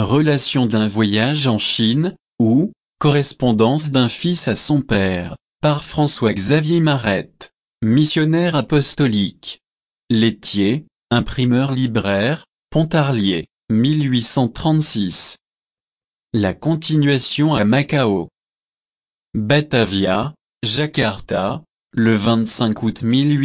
Relation d'un voyage en Chine, ou correspondance d'un fils à son père, par François-Xavier Marette, missionnaire apostolique. Laitier, imprimeur-libraire, Pontarlier, 1836. La continuation à Macao. Batavia, Jakarta, le 25 août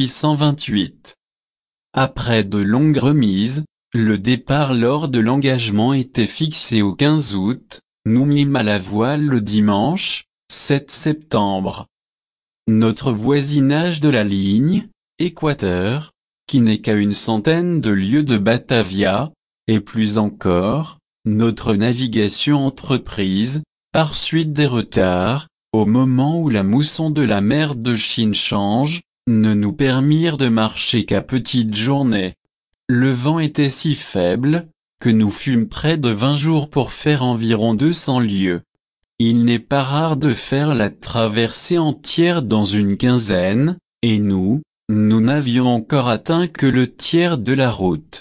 1828. Après de longues remises, le départ lors de l'engagement était fixé au 15 août, nous mîmes à la voile le dimanche, 7 septembre. Notre voisinage de la ligne, équateur, qui n'est qu'à une centaine de lieues de Batavia, et plus encore, notre navigation entreprise, par suite des retards, au moment où la mousson de la mer de Chine change, ne nous permirent de marcher qu'à petites journées. Le vent était si faible, que nous fûmes près de 20 jours pour faire environ 200 lieues. Il n'est pas rare de faire la traversée entière dans une quinzaine, et nous n'avions encore atteint que le tiers de la route.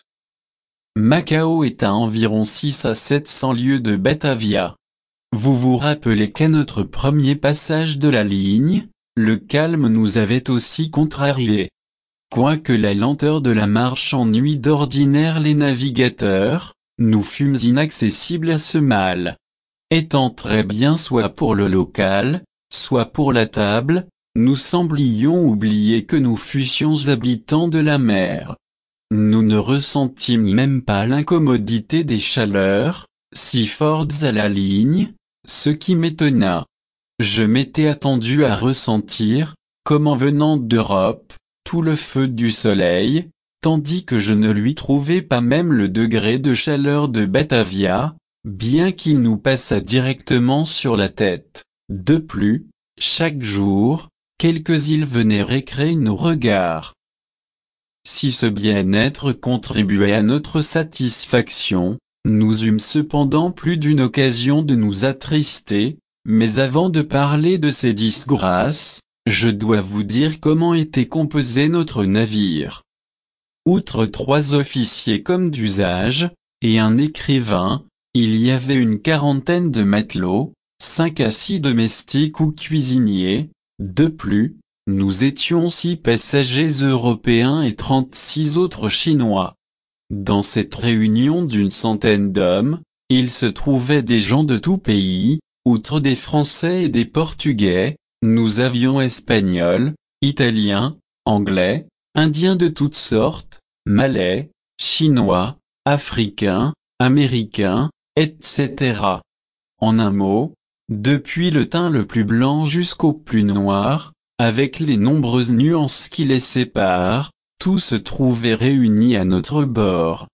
Macao est à environ 6 à 700 lieues de Batavia. Vous vous rappelez qu'à notre premier passage de la ligne, le calme nous avait aussi contrariés. Quoique la lenteur de la marche ennuie d'ordinaire les navigateurs, nous fûmes inaccessibles à ce mal. Étant très bien soit pour le local, soit pour la table, nous semblions oublier que nous fussions habitants de la mer. Nous ne ressentîmes même pas l'incommodité des chaleurs, si fortes à la ligne, ce qui m'étonna. Je m'étais attendu à ressentir, comme en venant d'Europe, tout le feu du soleil, tandis que je ne lui trouvais pas même le degré de chaleur de Batavia, bien qu'il nous passât directement sur la tête. De plus, chaque jour, quelques îles venaient récréer nos regards. Si ce bien-être contribuait à notre satisfaction, nous eûmes cependant plus d'une occasion de nous attrister, mais avant de parler de ces disgrâces, je dois vous dire comment était composé notre navire. Outre 3 officiers comme d'usage, et un écrivain, il y avait une quarantaine de matelots, 5 à 6 domestiques ou cuisiniers. De plus, nous étions 6 passagers européens et 36 autres Chinois. Dans cette réunion d'une centaine d'hommes, il se trouvait des gens de tout pays, outre des Français et des Portugais. Nous avions Espagnols, Italiens, Anglais, Indiens de toutes sortes, Malais, Chinois, Africains, Américains, etc. En un mot, depuis le teint le plus blanc jusqu'au plus noir, avec les nombreuses nuances qui les séparent, tout se trouvait réuni à notre bord.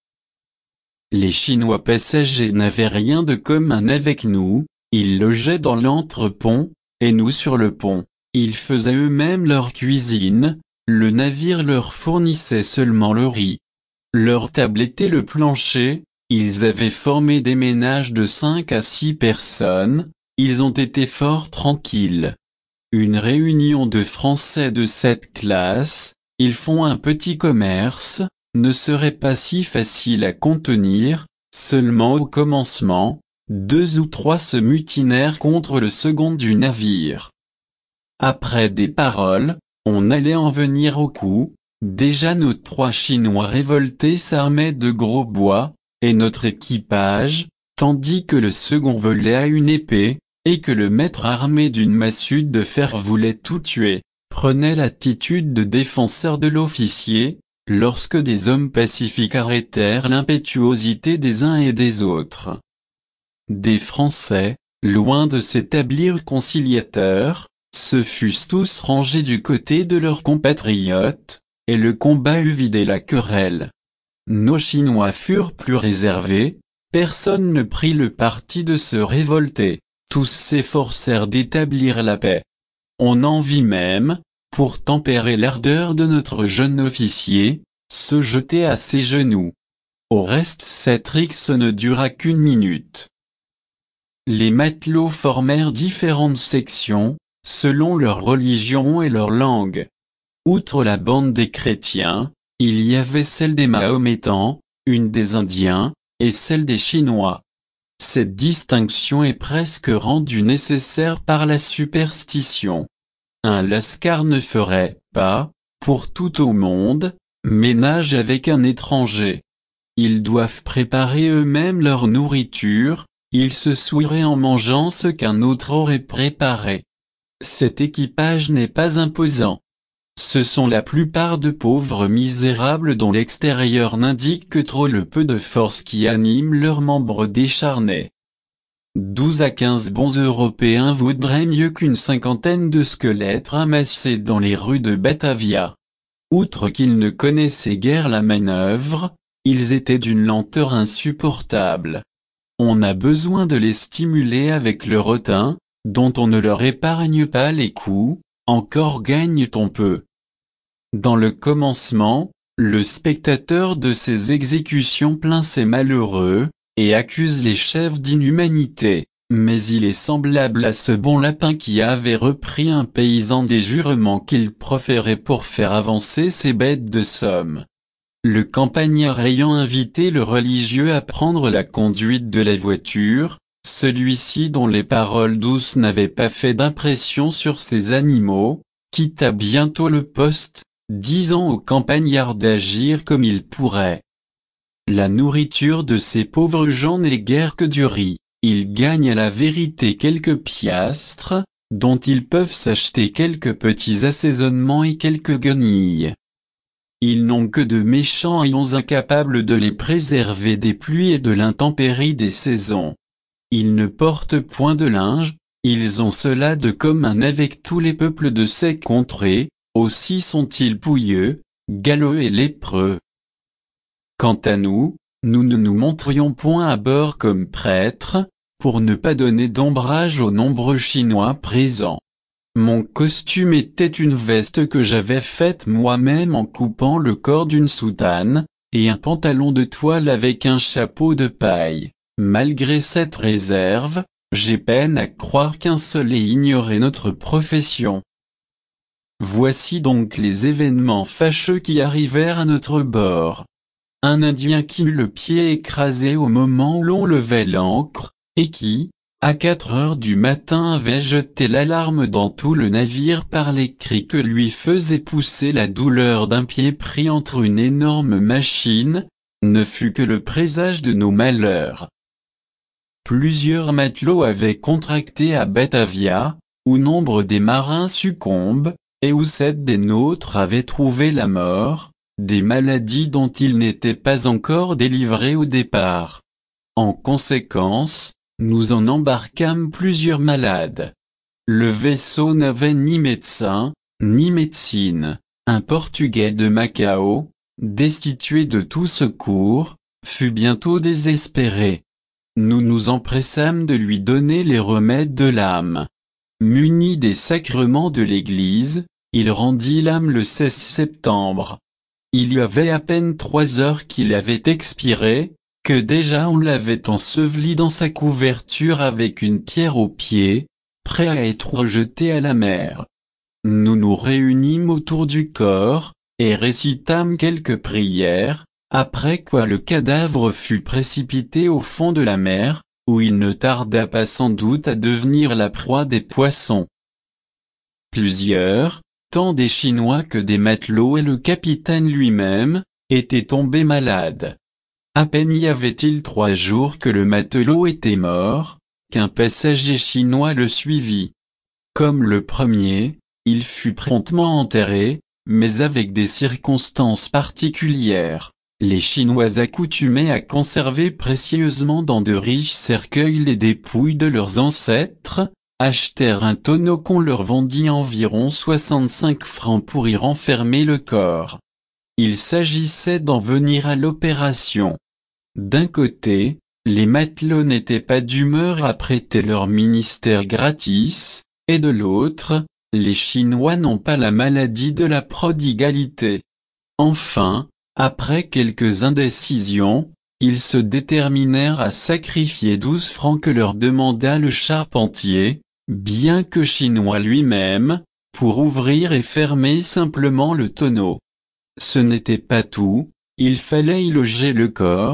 Les Chinois passagers n'avaient rien de commun avec nous, ils logeaient dans l'entrepont, et nous sur le pont. Ils faisaient eux-mêmes leur cuisine, le navire leur fournissait seulement le riz. Leur table était le plancher, ils avaient formé des ménages de 5 à 6 personnes, ils ont été fort tranquilles. Une réunion de Français de cette classe, ils font un petit commerce, ne serait pas si facile à contenir, seulement au commencement, 2 ou 3 se mutinèrent contre le second du navire. Après des paroles, on allait en venir au coup, déjà nos 3 Chinois révoltés s'armaient de gros bois, et notre équipage, tandis que le second volait à une épée, et que le maître armé d'une massue de fer voulait tout tuer, prenait l'attitude de défenseur de l'officier, lorsque des hommes pacifiques arrêtèrent l'impétuosité des uns et des autres. Des Français, loin de s'établir conciliateurs, se fussent tous rangés du côté de leurs compatriotes, et le combat eut vidé la querelle. Nos Chinois furent plus réservés, personne ne prit le parti de se révolter, tous s'efforcèrent d'établir la paix. On en vit même, pour tempérer l'ardeur de notre jeune officier, se jeter à ses genoux. Au reste cette rixe ne dura qu'1 minute. Les matelots formèrent différentes sections, selon leur religion et leur langue. Outre la bande des chrétiens, il y avait celle des Mahométans, une des Indiens, et celle des Chinois. Cette distinction est presque rendue nécessaire par la superstition. Un lascar ne ferait pas, pour tout au monde, ménage avec un étranger. Ils doivent préparer eux-mêmes leur nourriture, ils se souilleraient en mangeant ce qu'un autre aurait préparé. Cet équipage n'est pas imposant. Ce sont la plupart de pauvres misérables dont l'extérieur n'indique que trop le peu de force qui anime leurs membres décharnés. 12 à 15 bons Européens vaudraient mieux qu'une cinquantaine de squelettes ramassés dans les rues de Batavia. Outre qu'ils ne connaissaient guère la manœuvre, ils étaient d'une lenteur insupportable. On a besoin de les stimuler avec le rotin, dont on ne leur épargne pas les coups, encore gagne-t-on peu. Dans le commencement, le spectateur de ces exécutions plaint ces malheureux, et accuse les chefs d'inhumanité, mais il est semblable à ce bon lapin qui avait repris un paysan des jurements qu'il proférait pour faire avancer ses bêtes de somme. Le campagnard ayant invité le religieux à prendre la conduite de la voiture, celui-ci dont les paroles douces n'avaient pas fait d'impression sur ses animaux, quitta bientôt le poste, disant au campagnard d'agir comme il pourrait. La nourriture de ces pauvres gens n'est guère que du riz, ils gagnent à la vérité quelques piastres, dont ils peuvent s'acheter quelques petits assaisonnements et quelques guenilles. Ils n'ont que de méchants haillons incapables de les préserver des pluies et de l'intempérie des saisons. Ils ne portent point de linge, ils ont cela de commun avec tous les peuples de ces contrées, aussi sont-ils pouilleux, galeux et lépreux. Quant à nous, nous ne nous montrions point à bord comme prêtres, pour ne pas donner d'ombrage aux nombreux Chinois présents. Mon costume était une veste que j'avais faite moi-même en coupant le corps d'une soutane, et un pantalon de toile avec un chapeau de paille. Malgré cette réserve, j'ai peine à croire qu'un seul ait ignoré notre profession. Voici donc les événements fâcheux qui arrivèrent à notre bord. Un Indien qui eut le pied écrasé au moment où l'on levait l'ancre, et qui, à 4 heures du matin avait jeté l'alarme dans tout le navire par les cris que lui faisait pousser la douleur d'un pied pris entre une énorme machine, ne fut que le présage de nos malheurs. Plusieurs matelots avaient contracté à Batavia, où nombre des marins succombent, et où 7 des nôtres avaient trouvé la mort, des maladies dont ils n'étaient pas encore délivrés au départ. En conséquence, nous en embarquâmes plusieurs malades. Le vaisseau n'avait ni médecin, ni médecine. Un Portugais de Macao, destitué de tout secours, fut bientôt désespéré. Nous nous empressâmes de lui donner les remèdes de l'âme. Muni des sacrements de l'Église, il rendit l'âme le 16 septembre. Il y avait à peine 3 heures qu'il avait expiré, que déjà on l'avait enseveli dans sa couverture avec une pierre au pied, prêt à être rejeté à la mer. Nous nous réunîmes autour du corps, et récitâmes quelques prières, après quoi le cadavre fut précipité au fond de la mer, où il ne tarda pas sans doute à devenir la proie des poissons. Plusieurs, tant des Chinois que des matelots et le capitaine lui-même, étaient tombés malades. À peine y avait-il 3 jours que le matelot était mort, qu'un passager chinois le suivit. Comme le premier, il fut promptement enterré, mais avec des circonstances particulières. Les Chinois accoutumaient à conserver précieusement dans de riches cercueils les dépouilles de leurs ancêtres, achetèrent un tonneau qu'on leur vendit environ 65 francs pour y renfermer le corps. Il s'agissait d'en venir à l'opération. D'un côté, les matelots n'étaient pas d'humeur à prêter leur ministère gratis, et de l'autre, les Chinois n'ont pas la maladie de la prodigalité. Enfin, après quelques indécisions, ils se déterminèrent à sacrifier 12 francs que leur demanda le charpentier, bien que chinois lui-même, pour ouvrir et fermer simplement le tonneau. Ce n'était pas tout, il fallait y loger le corps,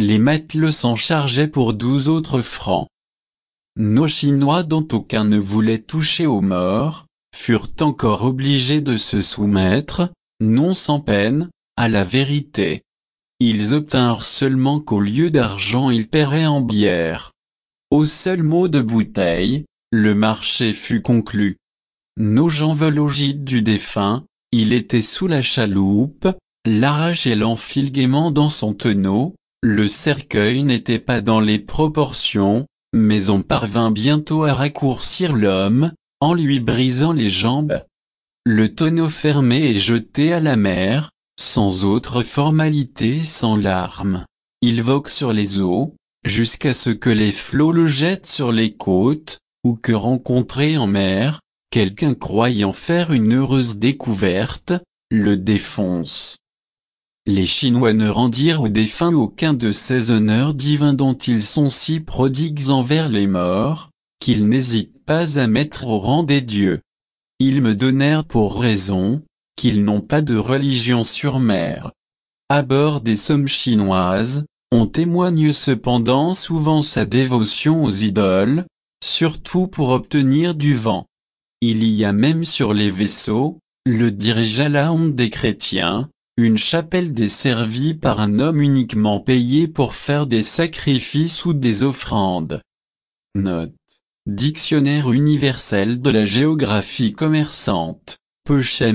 les matelots s'en chargeaient pour 12 autres francs. Nos Chinois dont aucun ne voulait toucher aux morts, furent encore obligés de se soumettre, non sans peine, à la vérité. Ils obtinrent seulement qu'au lieu d'argent ils paieraient en bière. Au seul mot de bouteille, le marché fut conclu. Nos gens veulent au gîte du défunt, il était sous la chaloupe, l'arrache l'enfile gaiement dans son tonneau, le cercueil n'était pas dans les proportions, mais on parvint bientôt à raccourcir l'homme, en lui brisant les jambes. Le tonneau fermé et jeté à la mer, sans autre formalité, sans larmes. Il vogue sur les eaux, jusqu'à ce que les flots le jettent sur les côtes, ou que rencontré en mer, quelqu'un croyant faire une heureuse découverte, le défonce. Les Chinois ne rendirent aux défunts aucun de ces honneurs divins dont ils sont si prodigues envers les morts, qu'ils n'hésitent pas à mettre au rang des dieux. Ils me donnèrent pour raison, qu'ils n'ont pas de religion sur mer. À bord des sommes chinoises, on témoigne cependant souvent sa dévotion aux idoles, surtout pour obtenir du vent. Il y a même sur les vaisseaux, le dirige à la honte des chrétiens, une chapelle desservie par un homme uniquement payé pour faire des sacrifices ou des offrandes. Note. Dictionnaire universel de la géographie commerçante, Peuchet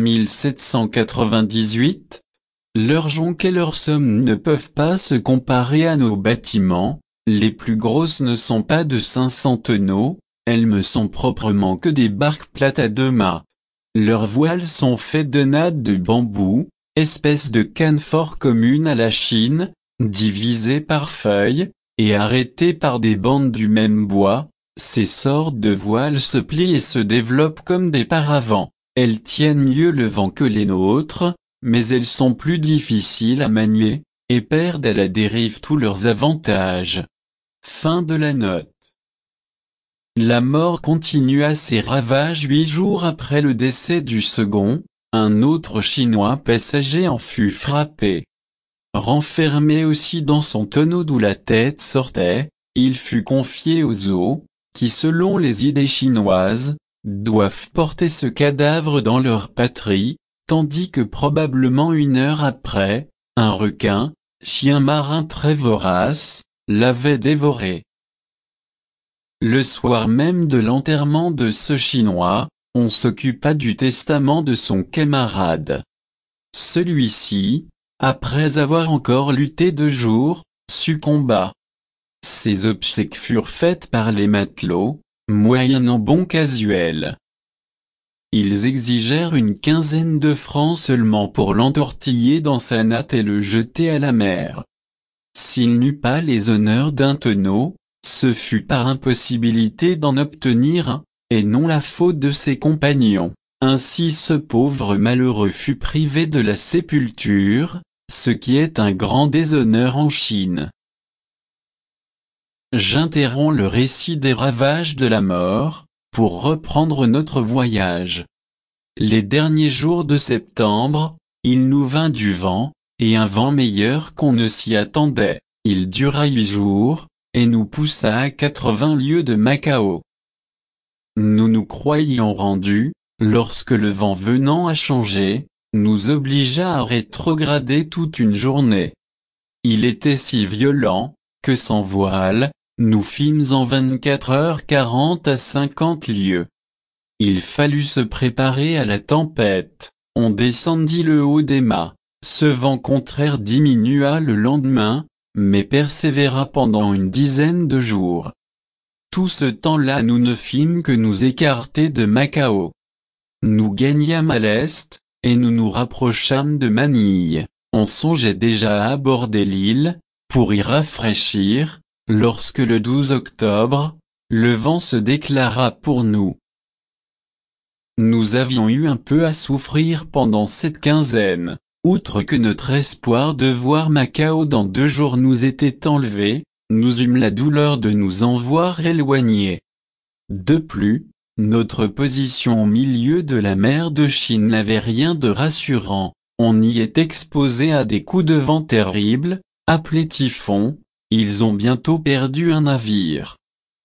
1798. Leurs jonques et leurs sommes ne peuvent pas se comparer à nos bâtiments, les plus grosses ne sont pas de 500 tonneaux, elles me sont proprement que des barques plates à 2 mâts. Leurs voiles sont faits de nattes de bambou, espèce de canne fort commune à la Chine, divisée par feuilles, et arrêtée par des bandes du même bois. Ces sortes de voiles se plient et se développent comme des paravents. Elles tiennent mieux le vent que les nôtres, mais elles sont plus difficiles à manier, et perdent à la dérive tous leurs avantages. Fin de la note. La mort continua ses ravages 8 jours après le décès du second, un autre Chinois passager en fut frappé. Renfermé aussi dans son tonneau d'où la tête sortait, il fut confié aux eaux, qui selon les idées chinoises, doivent porter ce cadavre dans leur patrie, tandis que probablement 1 heure après, un requin, chien marin très vorace, l'avait dévoré. Le soir même de l'enterrement de ce Chinois, on s'occupa du testament de son camarade. Celui-ci, après avoir encore lutté 2 jours, succomba. Ses obsèques furent faites par les matelots, moyennant bon casuel. Ils exigèrent une 15aine de francs seulement pour l'entortiller dans sa natte et le jeter à la mer. S'il n'eut pas les honneurs d'un tonneau, ce fut par impossibilité d'en obtenir un, et non la faute de ses compagnons. Ainsi ce pauvre malheureux fut privé de la sépulture, ce qui est un grand déshonneur en Chine. J'interromps le récit des ravages de la mort, pour reprendre notre voyage. Les derniers jours de septembre, il nous vint du vent, et un vent meilleur qu'on ne s'y attendait. Il dura 8 jours, et nous poussa à 80 lieues de Macao. Nous nous croyions rendus, lorsque le vent venant à changer, nous obligea à rétrograder toute une journée. Il était si violent, que sans voile, nous fîmes en 24 heures 40 à 50 lieues. Il fallut se préparer à la tempête, on descendit le haut des mâts, ce vent contraire diminua le lendemain, mais persévéra pendant une dizaine de jours. Tout ce temps-là nous ne fîmes que nous écarter de Macao. Nous gagnâmes à l'est, et nous nous rapprochâmes de Manille. On songeait déjà à aborder l'île, pour y rafraîchir, lorsque le 12 octobre, le vent se déclara pour nous. Nous avions eu un peu à souffrir pendant cette quinzaine, outre que notre espoir de voir Macao dans 2 jours nous était enlevé, nous eûmes la douleur de nous en voir éloignés. De plus, notre position au milieu de la mer de Chine n'avait rien de rassurant, on y est exposé à des coups de vent terribles, appelés typhons, ils ont bientôt perdu un navire.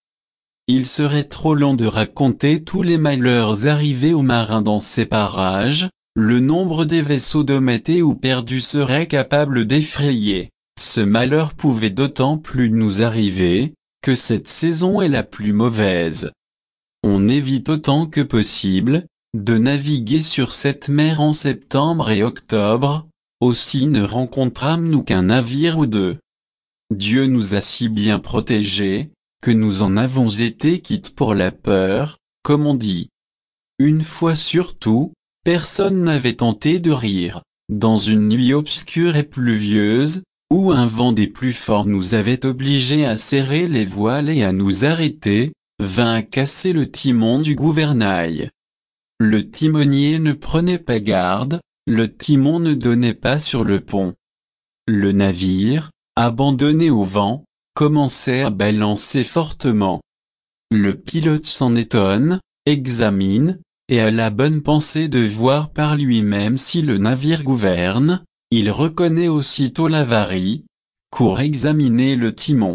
Il serait trop long de raconter tous les malheurs arrivés aux marins dans ces parages, le nombre des vaisseaux domptés ou perdus serait capable d'effrayer. Ce malheur pouvait d'autant plus nous arriver, que cette saison est la plus mauvaise. On évite autant que possible, de naviguer sur cette mer en septembre et octobre, aussi ne rencontrâmes-nous qu'un navire ou deux. Dieu nous a si bien protégés, que nous en avons été quittes pour la peur, comme on dit. Une fois surtout, personne n'avait tenté de rire, dans une nuit obscure et pluvieuse, où un vent des plus forts nous avait obligés à serrer les voiles et à nous arrêter, vint à casser le timon du gouvernail. Le timonier ne prenait pas garde, le timon ne donnait pas sur le pont. Le navire, abandonné au vent, commençait à balancer fortement. Le pilote s'en étonne, examine, et a la bonne pensée de voir par lui-même si le navire gouverne. Il reconnaît aussitôt l'avarie, court examiner le timon.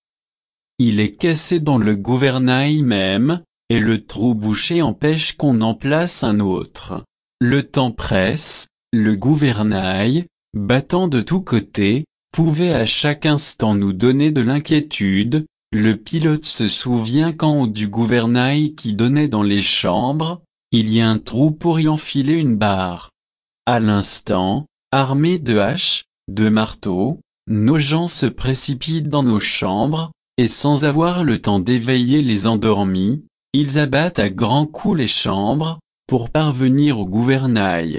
Il est cassé dans le gouvernail même, et le trou bouché empêche qu'on en place un autre. Le temps presse, le gouvernail, battant de tous côtés, pouvait à chaque instant nous donner de l'inquiétude. Le pilote se souvient qu'en haut du gouvernail qui donnait dans les chambres, il y a un trou pour y enfiler une barre. À l'instant, armés de haches, de marteaux, nos gens se précipitent dans nos chambres, et sans avoir le temps d'éveiller les endormis, ils abattent à grands coups les chambres, pour parvenir au gouvernail.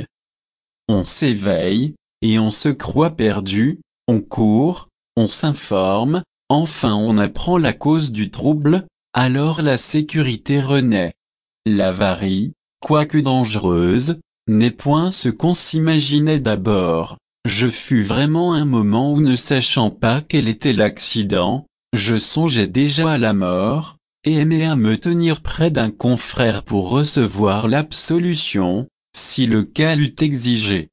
On s'éveille, et on se croit perdu, on court, on s'informe, enfin on apprend la cause du trouble, alors la sécurité renaît. L'avarie, quoique dangereuse, n'est point ce qu'on s'imaginait d'abord. Je fus vraiment un moment où, ne sachant pas quel était l'accident, je songeais déjà à la mort, et aimais à me tenir près d'un confrère pour recevoir l'absolution, si le cas l'eût exigé.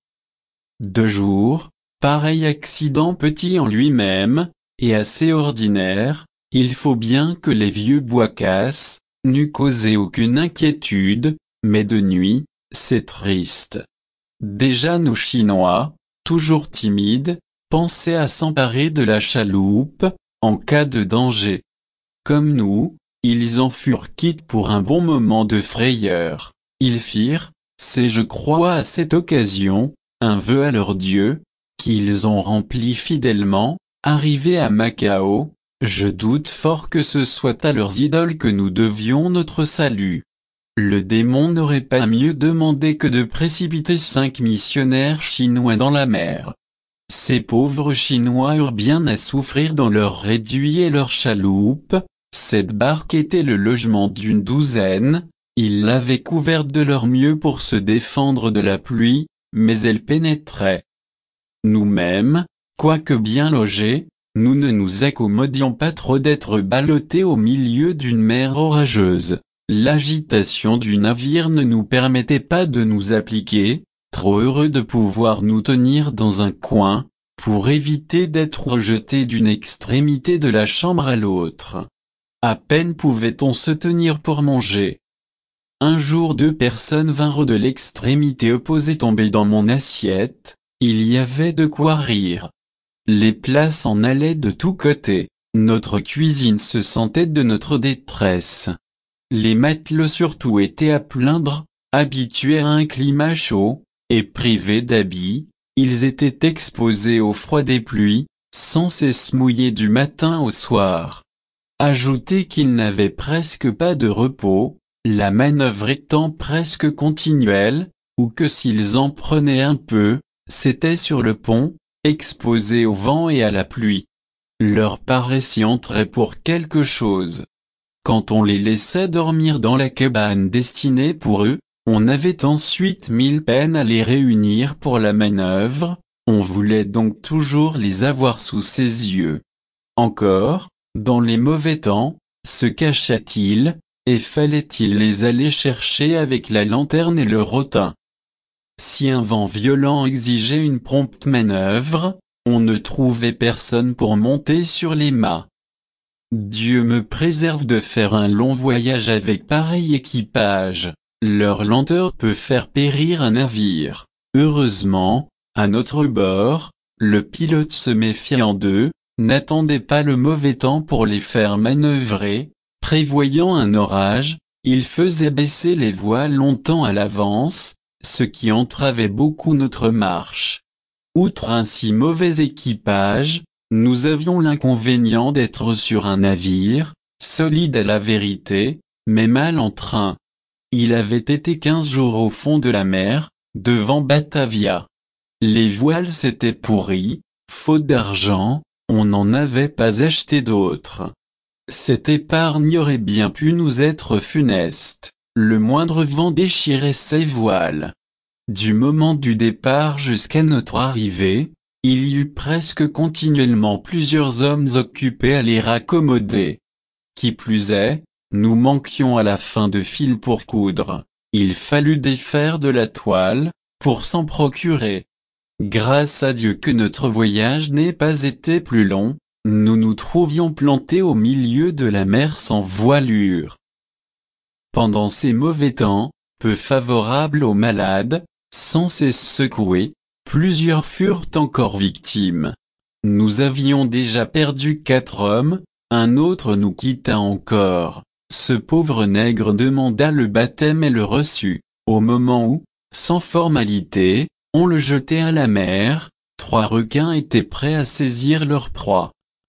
De jour, pareil accident petit en lui-même, et assez ordinaire, il faut bien que les vieux bois cassent, n'eût causé aucune inquiétude, mais de nuit, c'est triste. Déjà nos Chinois, toujours timides, pensaient à s'emparer de la chaloupe, en cas de danger. Comme nous, ils en furent quittes pour un bon moment de frayeur. Ils firent, c'est je crois à cette occasion, un vœu à leur Dieu, qu'ils ont rempli fidèlement. Arrivés à Macao, je doute fort que ce soit à leurs idoles que nous devions notre salut. Le démon n'aurait pas mieux demandé que de précipiter 5 missionnaires chinois dans la mer. Ces pauvres Chinois eurent bien à souffrir dans leur réduit et leur chaloupe. Cette barque était le logement d'une douzaine, ils l'avaient couverte de leur mieux pour se défendre de la pluie, mais elle pénétrait. Nous-mêmes, quoique bien logés, nous ne nous accommodions pas trop d'être ballottés au milieu d'une mer orageuse. L'agitation du navire ne nous permettait pas de nous appliquer, trop heureux de pouvoir nous tenir dans un coin, pour éviter d'être jetés d'une extrémité de la chambre à l'autre. À peine pouvait-on se tenir pour manger. Un jour 2 personnes vinrent de l'extrémité opposée tomber dans mon assiette, il y avait de quoi rire. Les plats s'en allaient de tous côtés, notre cuisine se sentait de notre détresse. Les matelots surtout étaient à plaindre, habitués à un climat chaud, et privés d'habits, ils étaient exposés au froid des pluies, sans cesse mouillés du matin au soir. Ajoutez qu'ils n'avaient presque pas de repos, la manœuvre étant presque continuelle, ou que s'ils en prenaient un peu, c'était sur le pont, exposés au vent et à la pluie. Leur paraissait y entrer pour quelque chose. Quand on les laissait dormir dans la cabane destinée pour eux, on avait ensuite 1000 peines à les réunir pour la manœuvre, on voulait donc toujours les avoir sous ses yeux. Encore, dans les mauvais temps, se cacha-t-il, et fallait-il les aller chercher avec la lanterne et le rotin. Si un vent violent exigeait une prompte manœuvre, On ne trouvait personne pour monter sur les mâts. Dieu me préserve de faire un long voyage avec pareil équipage. Leur lenteur peut faire périr un navire. Heureusement, à notre bord, le pilote se méfiant d'eux, n'attendait pas le mauvais temps pour les faire manœuvrer. Prévoyant un orage, il faisait baisser les voiles longtemps à l'avance, ce qui entravait beaucoup notre marche. Outre un si mauvais équipage, nous avions l'inconvénient d'être sur un navire, solide à la vérité, mais mal en train. Il avait été 15 jours au fond de la mer, devant Batavia. Les voiles s'étaient pourries, faute d'argent, on n'en avait pas acheté d'autres. Cette épargne aurait bien pu nous être funeste, le moindre vent déchirait ces voiles. Du moment du départ jusqu'à notre arrivée, il y eut presque continuellement plusieurs hommes occupés à les raccommoder. Qui plus est, nous manquions à la fin de fil pour coudre, il fallut défaire de la toile, pour s'en procurer. Grâce à Dieu que notre voyage n'ait pas été plus long, nous nous trouvions plantés au milieu de la mer sans voilure. Pendant ces mauvais temps, peu favorables aux malades, sans cesse secoués, plusieurs furent encore victimes. Nous avions déjà perdu 4 hommes, un autre nous quitta encore. Ce pauvre nègre demanda le baptême et le reçut, au moment où, sans formalité, on le jetait à la mer. 3 requins étaient prêts à saisir leur proie.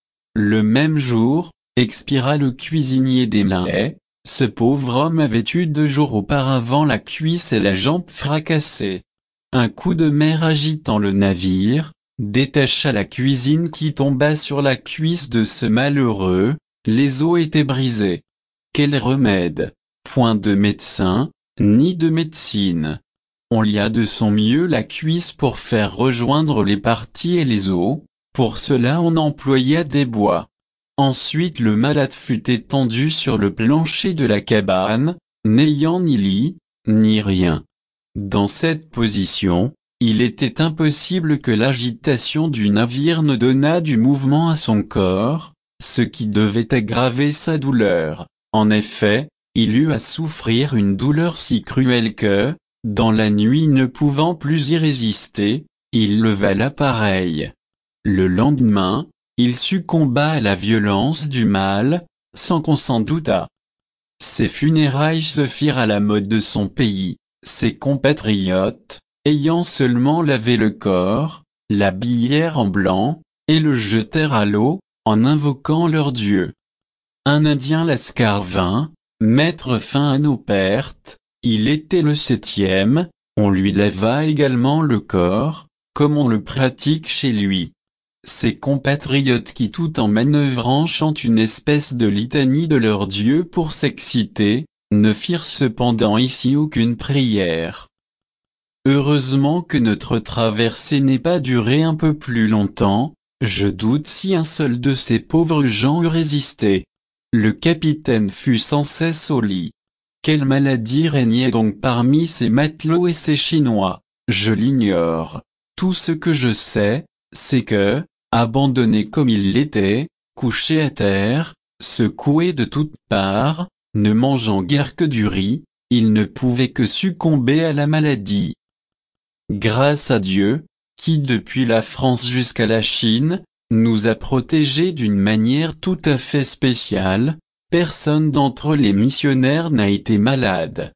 Le même jour, expira le cuisinier des Marais. Ce pauvre homme avait eu 2 jours auparavant la cuisse et la jambe fracassées. Un coup de mer agitant le navire, détacha la cuisine qui tomba sur la cuisse de ce malheureux, les os étaient brisés. Quel remède? Point de médecin, ni de médecine. On lia de son mieux la cuisse pour faire rejoindre les parties et les os, pour cela on employa des bois. Ensuite le malade fut étendu sur le plancher de la cabane, n'ayant ni lit, ni rien. Dans cette position, il était impossible que l'agitation du navire ne donnât du mouvement à son corps, ce qui devait aggraver sa douleur. En effet, il eut à souffrir une douleur si cruelle que, dans la nuit ne pouvant plus y résister, il leva l'appareil. Le lendemain, il succomba à la violence du mal, sans qu'on s'en doutât. Ses funérailles se firent à la mode de son pays, ses compatriotes, ayant seulement lavé le corps, l'habillèrent en blanc, et le jetèrent à l'eau, en invoquant leur Dieu. Un Indien lascar vint, mettre fin à nos pertes, il était le 7e, on lui lava également le corps, comme on le pratique chez lui. Ses compatriotes qui tout en manœuvrant chantent une espèce de litanie de leur Dieu pour s'exciter, ne firent cependant ici aucune prière. Heureusement que notre traversée n'ait pas duré un peu plus longtemps, je doute si un seul de ces pauvres gens eût résisté. Le capitaine fut sans cesse au lit. Quelle maladie régnait donc parmi ces matelots et ces Chinois? Je l'ignore. Tout ce que je sais, c'est que, abandonné comme il l'était, couché à terre, secoué de toutes parts, ne mangeant guère que du riz, il ne pouvait que succomber à la maladie. Grâce à Dieu, qui depuis la France jusqu'à la Chine, nous a protégés d'une manière tout à fait spéciale, personne d'entre les missionnaires n'a été malade.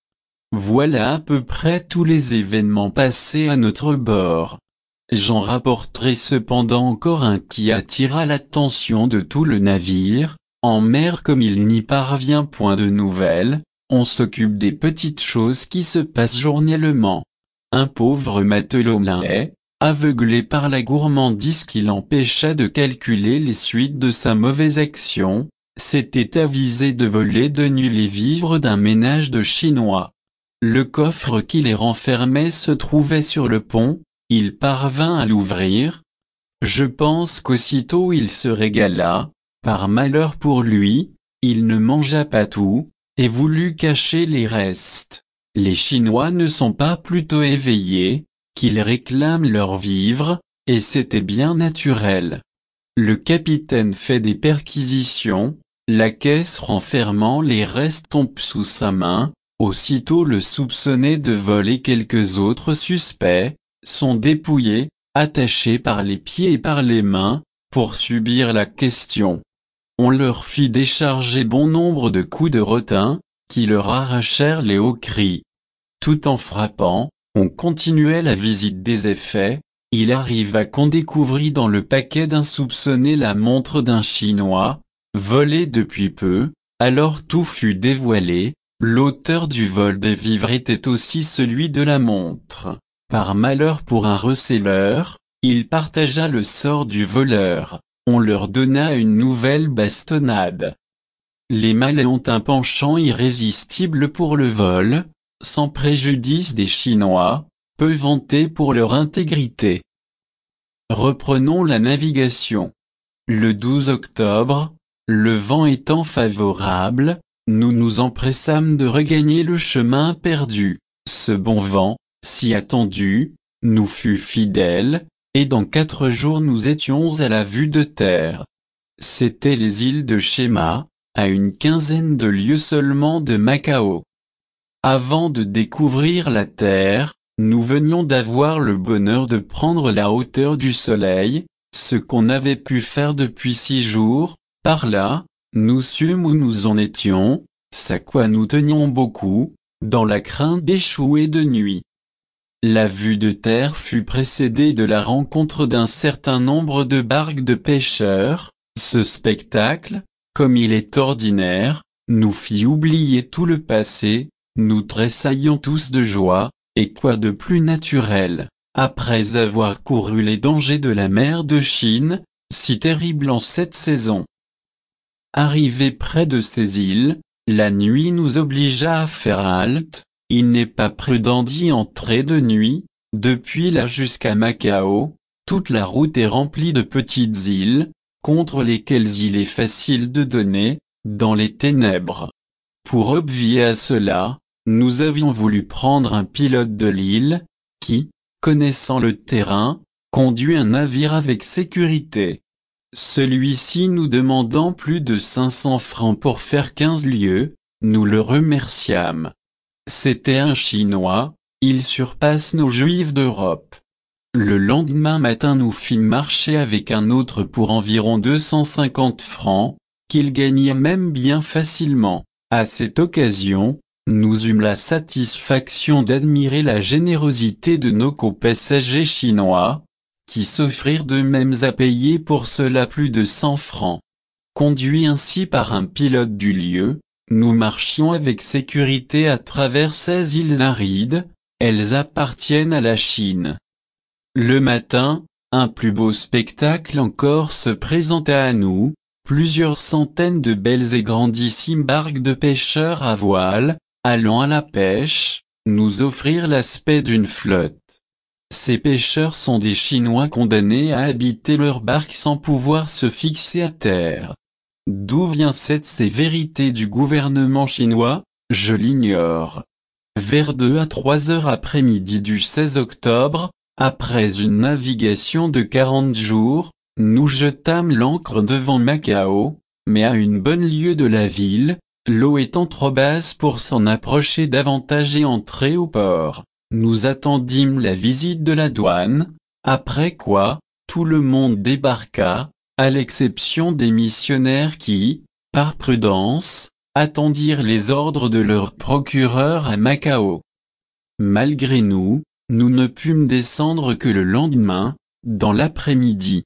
Voilà à peu près tous les événements passés à notre bord. J'en rapporterai cependant encore un qui attira l'attention de tout le navire. En mer comme il n'y parvient point de nouvelles, on s'occupe des petites choses qui se passent journellement. Un pauvre matelot Malais, aveuglé par la gourmandise qui l'empêcha de calculer les suites de sa mauvaise action, s'était avisé de voler de nuit les vivres d'un ménage de Chinois. Le coffre qui les renfermait se trouvait sur le pont, il parvint à l'ouvrir. Je pense qu'aussitôt il se régala. Par malheur pour lui, il ne mangea pas tout, et voulut cacher les restes. Les Chinois ne sont pas plutôt éveillés, qu'ils réclament leurs vivres, et c'était bien naturel. Le capitaine fait des perquisitions, la caisse renfermant les restes tombe sous sa main, aussitôt le soupçonné de voler quelques autres suspects, sont dépouillés, attachés par les pieds et par les mains, pour subir la question. On leur fit décharger bon nombre de coups de rotin, qui leur arrachèrent les hauts cris. Tout en frappant, on continuait la visite des effets. Il arriva qu'on découvrit dans le paquet d'un soupçonné la montre d'un Chinois, volée depuis peu. Alors tout fut dévoilé. L'auteur du vol des vivres était aussi celui de la montre. Par malheur pour un receleur, il partagea le sort du voleur. On leur donna une nouvelle bastonnade. Les Malais ont un penchant irrésistible pour le vol, sans préjudice des Chinois, peu vantés pour leur intégrité. Reprenons la navigation. Le 12 octobre, le vent étant favorable, nous nous empressâmes de regagner le chemin perdu. Ce bon vent, si attendu, nous fut fidèle, et dans 4 jours nous étions à la vue de terre. C'étaient les îles de Shema, à une quinzaine de lieues seulement de Macao. Avant de découvrir la terre, nous venions d'avoir le bonheur de prendre la hauteur du soleil, ce qu'on n'avait pu faire depuis 6 jours. Par là, nous sûmes où nous en étions, ça quoi nous tenions beaucoup, dans la crainte d'échouer de nuit. La vue de terre fut précédée de la rencontre d'un certain nombre de barques de pêcheurs. Ce spectacle, comme il est ordinaire, nous fit oublier tout le passé, nous tressaillions tous de joie, et quoi de plus naturel, après avoir couru les dangers de la mer de Chine, si terrible en cette saison. Arrivés près de ces îles, la nuit nous obligea à faire halte. Il n'est pas prudent d'y entrer de nuit. Depuis là jusqu'à Macao, toute la route est remplie de petites îles, contre lesquelles il est facile de donner, dans les ténèbres. Pour obvier à cela, nous avions voulu prendre un pilote de l'île, qui, connaissant le terrain, conduit un navire avec sécurité. Celui-ci nous demandant plus de 500 francs pour faire 15 lieues, nous le remerciâmes. C'était un Chinois, il surpasse nos Juifs d'Europe. Le lendemain matin nous fîmes marcher avec un autre pour environ 250 francs, qu'il gagna même bien facilement. À cette occasion, nous eûmes la satisfaction d'admirer la générosité de nos copassagers chinois, qui s'offrirent d'eux-mêmes à payer pour cela plus de 100 francs. Conduits ainsi par un pilote du lieu, nous marchions avec sécurité à travers ces îles arides, elles appartiennent à la Chine. Le matin, un plus beau spectacle encore se présenta à nous, plusieurs centaines de belles et grandissimes barques de pêcheurs à voile, allant à la pêche, nous offrirent l'aspect d'une flotte. Ces pêcheurs sont des Chinois condamnés à habiter leurs barques sans pouvoir se fixer à terre. D'où vient cette sévérité du gouvernement chinois, je l'ignore. Vers 2 à 3 heures après-midi du 16 octobre, après une navigation de 40 jours, nous jetâmes l'ancre devant Macao, mais à une bonne lieue de la ville, l'eau étant trop basse pour s'en approcher davantage et entrer au port. Nous attendîmes la visite de la douane, après quoi, tout le monde débarqua, à l'exception des missionnaires qui, par prudence, attendirent les ordres de leur procureur à Macao. Malgré nous, nous ne pûmes descendre que le lendemain, dans l'après-midi.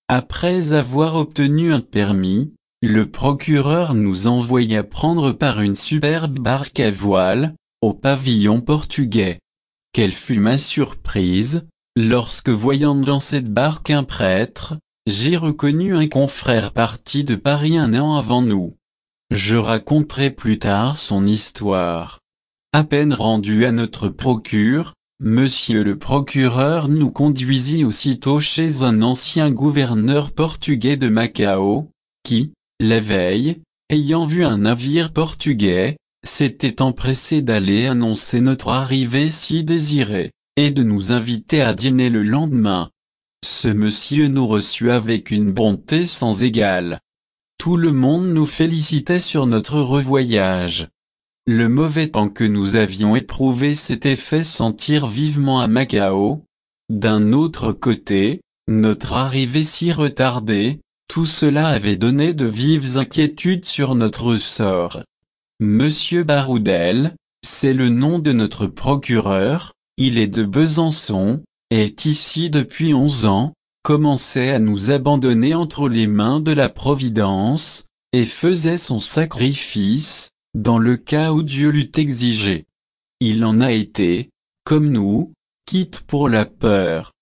Après avoir obtenu un permis, le procureur nous envoya prendre par une superbe barque à voile, au pavillon portugais. Quelle fut ma surprise, lorsque voyant dans cette barque un prêtre, j'ai reconnu un confrère parti de Paris un an avant nous. Je raconterai plus tard son histoire. À peine rendu à notre procure, monsieur le procureur nous conduisit aussitôt chez un ancien gouverneur portugais de Macao, qui, la veille, ayant vu un navire portugais, s'était empressé d'aller annoncer notre arrivée si désirée, et de nous inviter à dîner le lendemain. Ce monsieur nous reçut avec une bonté sans égale. Tout le monde nous félicitait sur notre revoyage. Le mauvais temps que nous avions éprouvé s'était fait sentir vivement à Macao. D'un autre côté, notre arrivée si retardée, tout cela avait donné de vives inquiétudes sur notre sort. Monsieur Baroudel, c'est le nom de notre procureur, il est de Besançon, est ici depuis 11 ans, commençait à nous abandonner entre les mains de la Providence, et faisait son sacrifice, dans le cas où Dieu l'eût exigé. Il en a été, comme nous, quitte pour la peur.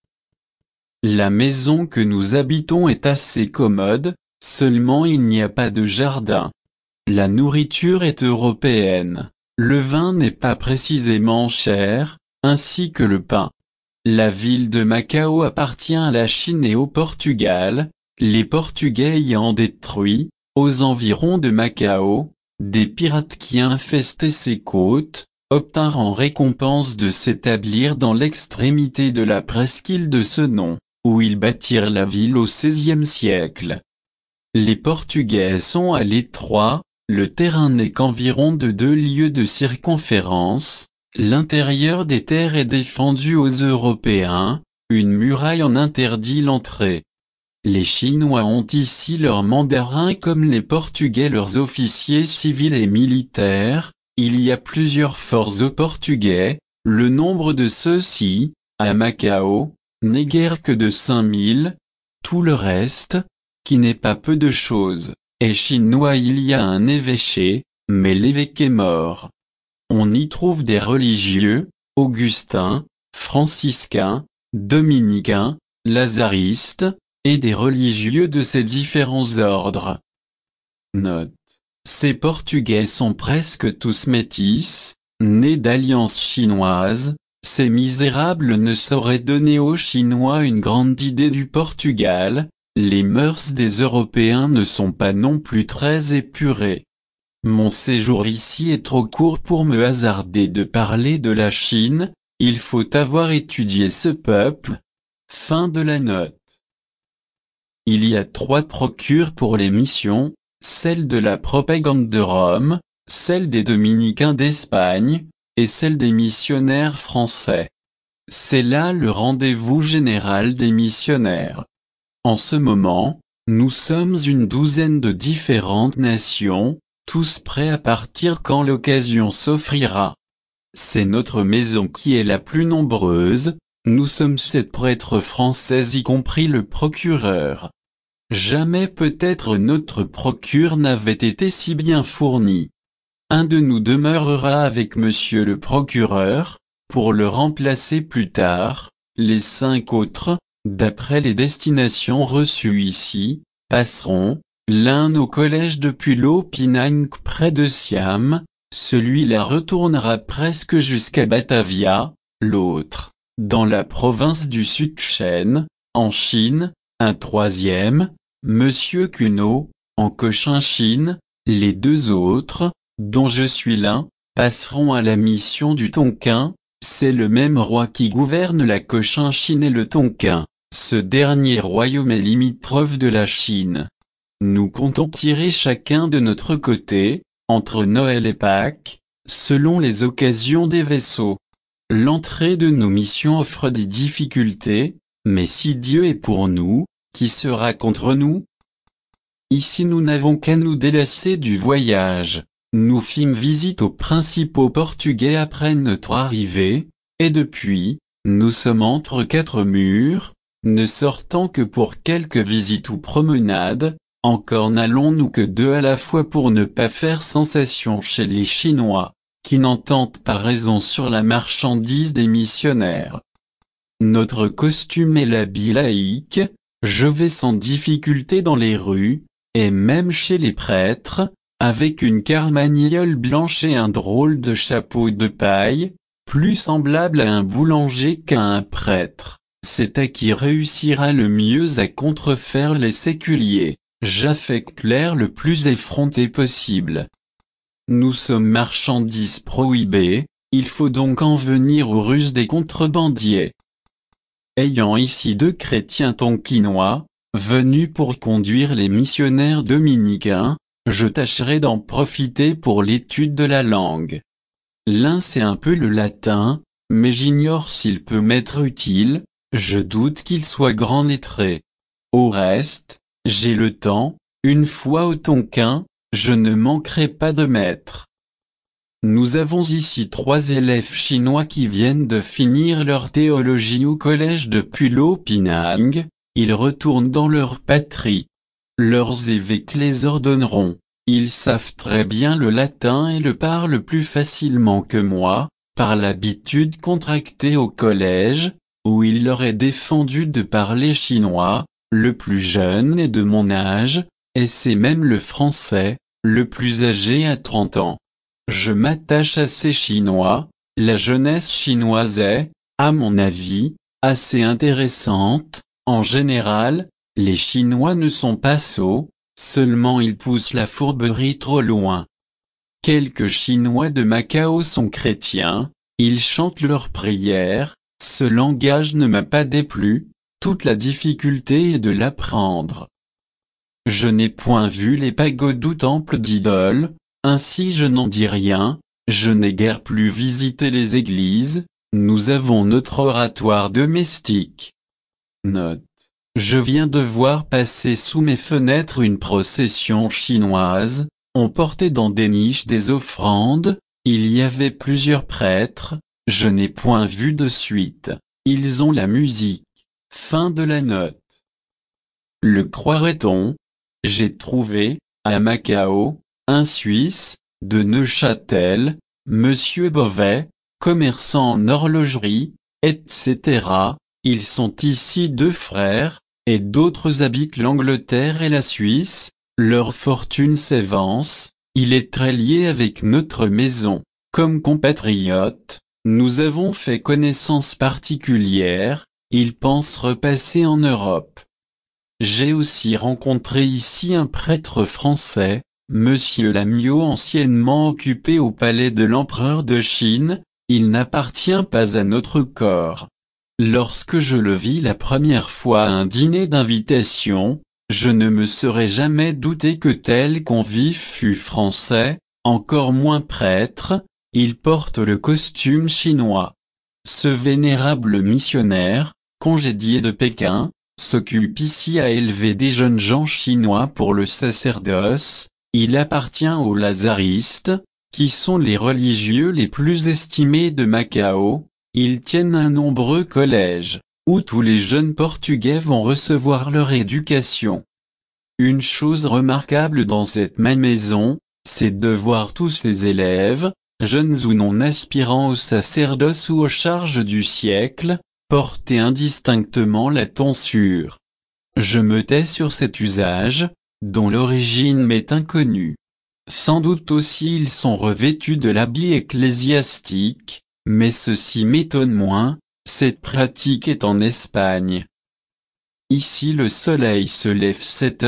La maison que nous habitons est assez commode, seulement il n'y a pas de jardin. La nourriture est européenne, le vin n'est pas précisément cher, ainsi que le pain. La ville de Macao appartient à la Chine et au Portugal, les Portugais ayant détruit, aux environs de Macao, des pirates qui infestaient ses côtes, obtinrent en récompense de s'établir dans l'extrémité de la presqu'île de ce nom, où ils bâtirent la ville au XVIe siècle. Les Portugais sont à l'étroit, le terrain n'est qu'environ de 2 lieues de circonférence. L'intérieur des terres est défendu aux Européens, une muraille en interdit l'entrée. Les Chinois ont ici leurs mandarins comme les Portugais leurs officiers civils et militaires, il y a plusieurs forts aux Portugais, le nombre de ceux-ci, à Macao, n'est guère que de 5000, tout le reste, qui n'est pas peu de choses, est chinois. Il y a un évêché, mais l'évêque est mort. On y trouve des religieux, augustins, franciscains, dominicains, lazaristes, et des religieux de ces différents ordres. Note. Ces Portugais sont presque tous métis, nés d'alliances chinoises. Ces misérables ne sauraient donner aux Chinois une grande idée du Portugal, les mœurs des Européens ne sont pas non plus très épurées. Mon séjour ici est trop court pour me hasarder de parler de la Chine, il faut avoir étudié ce peuple. Fin de la note. Il y a 3 procures pour les missions, celle de la propagande de Rome, celle des dominicains d'Espagne, et celle des missionnaires français. C'est là le rendez-vous général des missionnaires. En ce moment, nous sommes une douzaine de différentes nations, tous prêts à partir quand l'occasion s'offrira. C'est notre maison qui est la plus nombreuse, nous sommes 7 prêtres français y compris le procureur. Jamais peut-être notre procure n'avait été si bien fournie. Un de nous demeurera avec monsieur le procureur, pour le remplacer plus tard, les 5 autres, d'après les destinations reçues ici, passeront, l'un au collège depuis l'eau Pinang près de Siam, celui-là retournera presque jusqu'à Batavia, l'autre, dans la province du Sud-Chine, en Chine, un troisième, monsieur Cuno, en Cochinchine, les 2 autres, dont je suis l'un, passeront à la mission du Tonkin, c'est le même roi qui gouverne la Cochinchine et le Tonkin, ce dernier royaume est limitrophe de la Chine. Nous comptons tirer chacun de notre côté, entre Noël et Pâques, selon les occasions des vaisseaux. L'entrée de nos missions offre des difficultés, mais si Dieu est pour nous, qui sera contre nous? Ici nous n'avons qu'à nous délasser du voyage. Nous fîmes visite aux principaux Portugais après notre arrivée, et depuis, nous sommes entre 4 murs, ne sortant que pour quelques visites ou promenades. Encore n'allons-nous que 2 à la fois pour ne pas faire sensation chez les Chinois, qui n'entendent pas raison sur la marchandise des missionnaires. Notre costume est l'habit laïque, je vais sans difficulté dans les rues, et même chez les prêtres, avec une carmagnole blanche et un drôle de chapeau de paille, plus semblable à un boulanger qu'à un prêtre. C'est à qui réussira le mieux à contrefaire les séculiers. J'affecte l'air le plus effronté possible. Nous sommes marchandises prohibées, il faut donc en venir aux ruses des contrebandiers. ayant ici 2 chrétiens tonkinois, venus pour conduire les missionnaires dominicains, je tâcherai d'en profiter pour l'étude de la langue. L'un sait un peu le latin, mais j'ignore s'il peut m'être utile, je doute qu'il soit grand lettré. Au reste, j'ai le temps, une fois au Tonkin, je ne manquerai pas de maître. Nous avons ici 3 élèves chinois qui viennent de finir leur théologie au collège de Pulo Pinang, ils retournent dans leur patrie. Leurs évêques les ordonneront, ils savent très bien le latin et le parlent plus facilement que moi, par l'habitude contractée au collège, où il leur est défendu de parler chinois, le plus jeune est de mon âge, et c'est même le français, le plus âgé à 30 ans. Je m'attache à ces Chinois, la jeunesse chinoise est, à mon avis, assez intéressante, en général, les Chinois ne sont pas sots, seulement ils poussent la fourberie trop loin. Quelques Chinois de Macao sont chrétiens, ils chantent leurs prières, ce langage ne m'a pas déplu, toute la difficulté est de l'apprendre. Je n'ai point vu les pagodes ou temples d'idoles, ainsi je n'en dis rien, je n'ai guère plus visité les églises, nous avons notre oratoire domestique. Note. Je viens de voir passer sous mes fenêtres une procession chinoise, on portait dans des niches des offrandes, il y avait plusieurs prêtres, je n'ai point vu de suite, ils ont la musique. Fin de la note. Le croirait-on? J'ai trouvé, à Macao, un Suisse, de Neuchâtel, Monsieur Beauvais, commerçant en horlogerie, etc. Ils sont ici 2 frères, et d'autres habitent l'Angleterre et la Suisse, leur fortune s'évance, il est très lié avec notre maison. Comme compatriotes, nous avons fait connaissance particulière, il pense repasser en Europe. J'ai aussi rencontré ici un prêtre français, Monsieur Lamiot, anciennement occupé au palais de l'empereur de Chine, il n'appartient pas à notre corps. Lorsque je le vis la première fois à un dîner d'invitation, je ne me serais jamais douté que tel convive fût français, encore moins prêtre, il porte le costume chinois. Ce vénérable missionnaire, congédié de Pékin, s'occupe ici à élever des jeunes gens chinois pour le sacerdoce, il appartient aux lazaristes, qui sont les religieux les plus estimés de Macao, ils tiennent un nombreux collège, où tous les jeunes portugais vont recevoir leur éducation. Une chose remarquable dans cette même maison, c'est de voir tous ces élèves, jeunes ou non aspirant au sacerdoce ou aux charges du siècle, porter indistinctement la tonsure. Je me tais sur cet usage, dont l'origine m'est inconnue. Sans doute aussi ils sont revêtus de l'habit ecclésiastique, mais ceci m'étonne moins, cette pratique est en Espagne. Ici le soleil se lève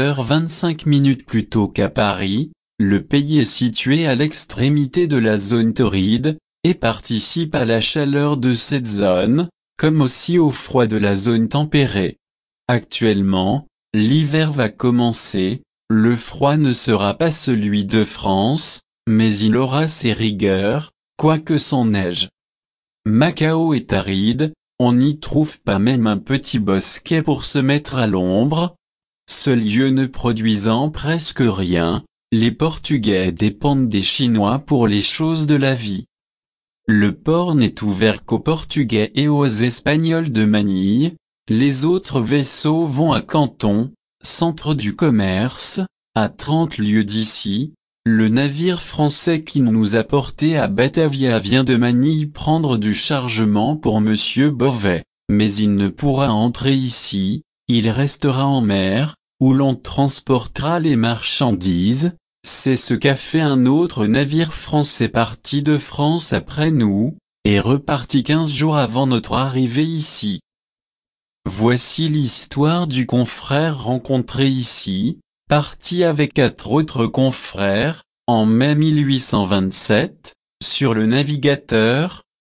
7h25 plus tôt qu'à Paris, le pays est situé à l'extrémité de la zone torride, et participe à la chaleur de cette zone, comme aussi au froid de la zone tempérée. Actuellement, l'hiver va commencer, le froid ne sera pas celui de France, mais il aura ses rigueurs, quoique sans neige. Macao est aride, on n'y trouve pas même un petit bosquet pour se mettre à l'ombre. Ce lieu ne produisant presque rien, les Portugais dépendent des Chinois pour les choses de la vie. Le port n'est ouvert qu'aux Portugais et aux Espagnols de Manille, les autres vaisseaux vont à Canton, centre du commerce, à 30 lieues d'ici. Le navire français qui nous a portés à Batavia vient de Manille prendre du chargement pour Monsieur Beauvais, mais il ne pourra entrer ici, il restera en mer, où l'on transportera les marchandises. C'est ce qu'a fait un autre navire français parti de France après nous, et reparti 15 jours avant notre arrivée ici. Voici l'histoire du confrère rencontré ici, parti avec 4 autres confrères, en mai 1827, sur le navigateur,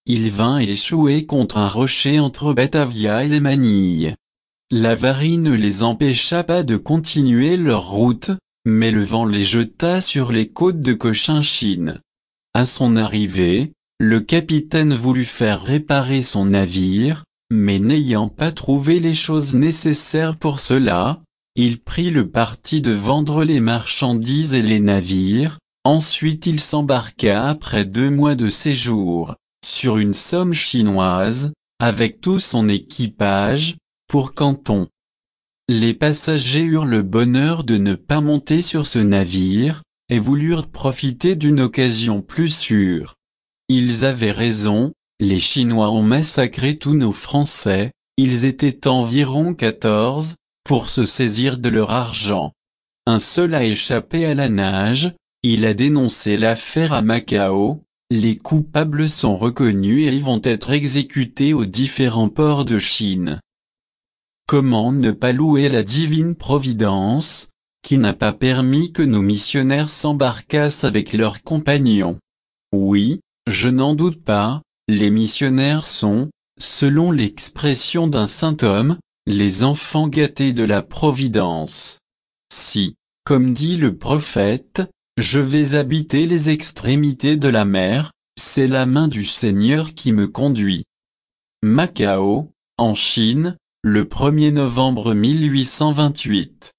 il vint échouer contre un rocher entre Batavia et Manille. L'avarie ne les empêcha pas de continuer leur route, mais le vent les jeta sur les côtes de Cochinchine. À son arrivée, le capitaine voulut faire réparer son navire, mais n'ayant pas trouvé les choses nécessaires pour cela, il prit le parti de vendre les marchandises et les navires. Ensuite il s'embarqua après 2 mois de séjour, sur une somme chinoise, avec tout son équipage, pour Canton. Les passagers eurent le bonheur de ne pas monter sur ce navire, et voulurent profiter d'une occasion plus sûre. Ils avaient raison, les Chinois ont massacré tous nos Français, ils étaient environ 14, pour se saisir de leur argent. Un seul a échappé à la nage, il a dénoncé l'affaire à Macao, les coupables sont reconnus et vont être exécutés aux différents ports de Chine. Comment ne pas louer la divine providence, qui n'a pas permis que nos missionnaires s'embarquassent avec leurs compagnons? Oui, je n'en doute pas, les missionnaires sont, selon l'expression d'un saint homme, les enfants gâtés de la providence. Si, comme dit le prophète, je vais habiter les extrémités de la mer, c'est la main du Seigneur qui me conduit. Macao, en Chine, le 1er novembre 1828.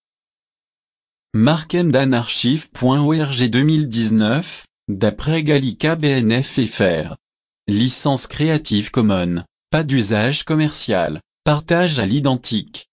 Markendanarchive.org 2019, d'après Gallica BNF FR. Licence Creative Commons, pas d'usage commercial, partage à l'identique.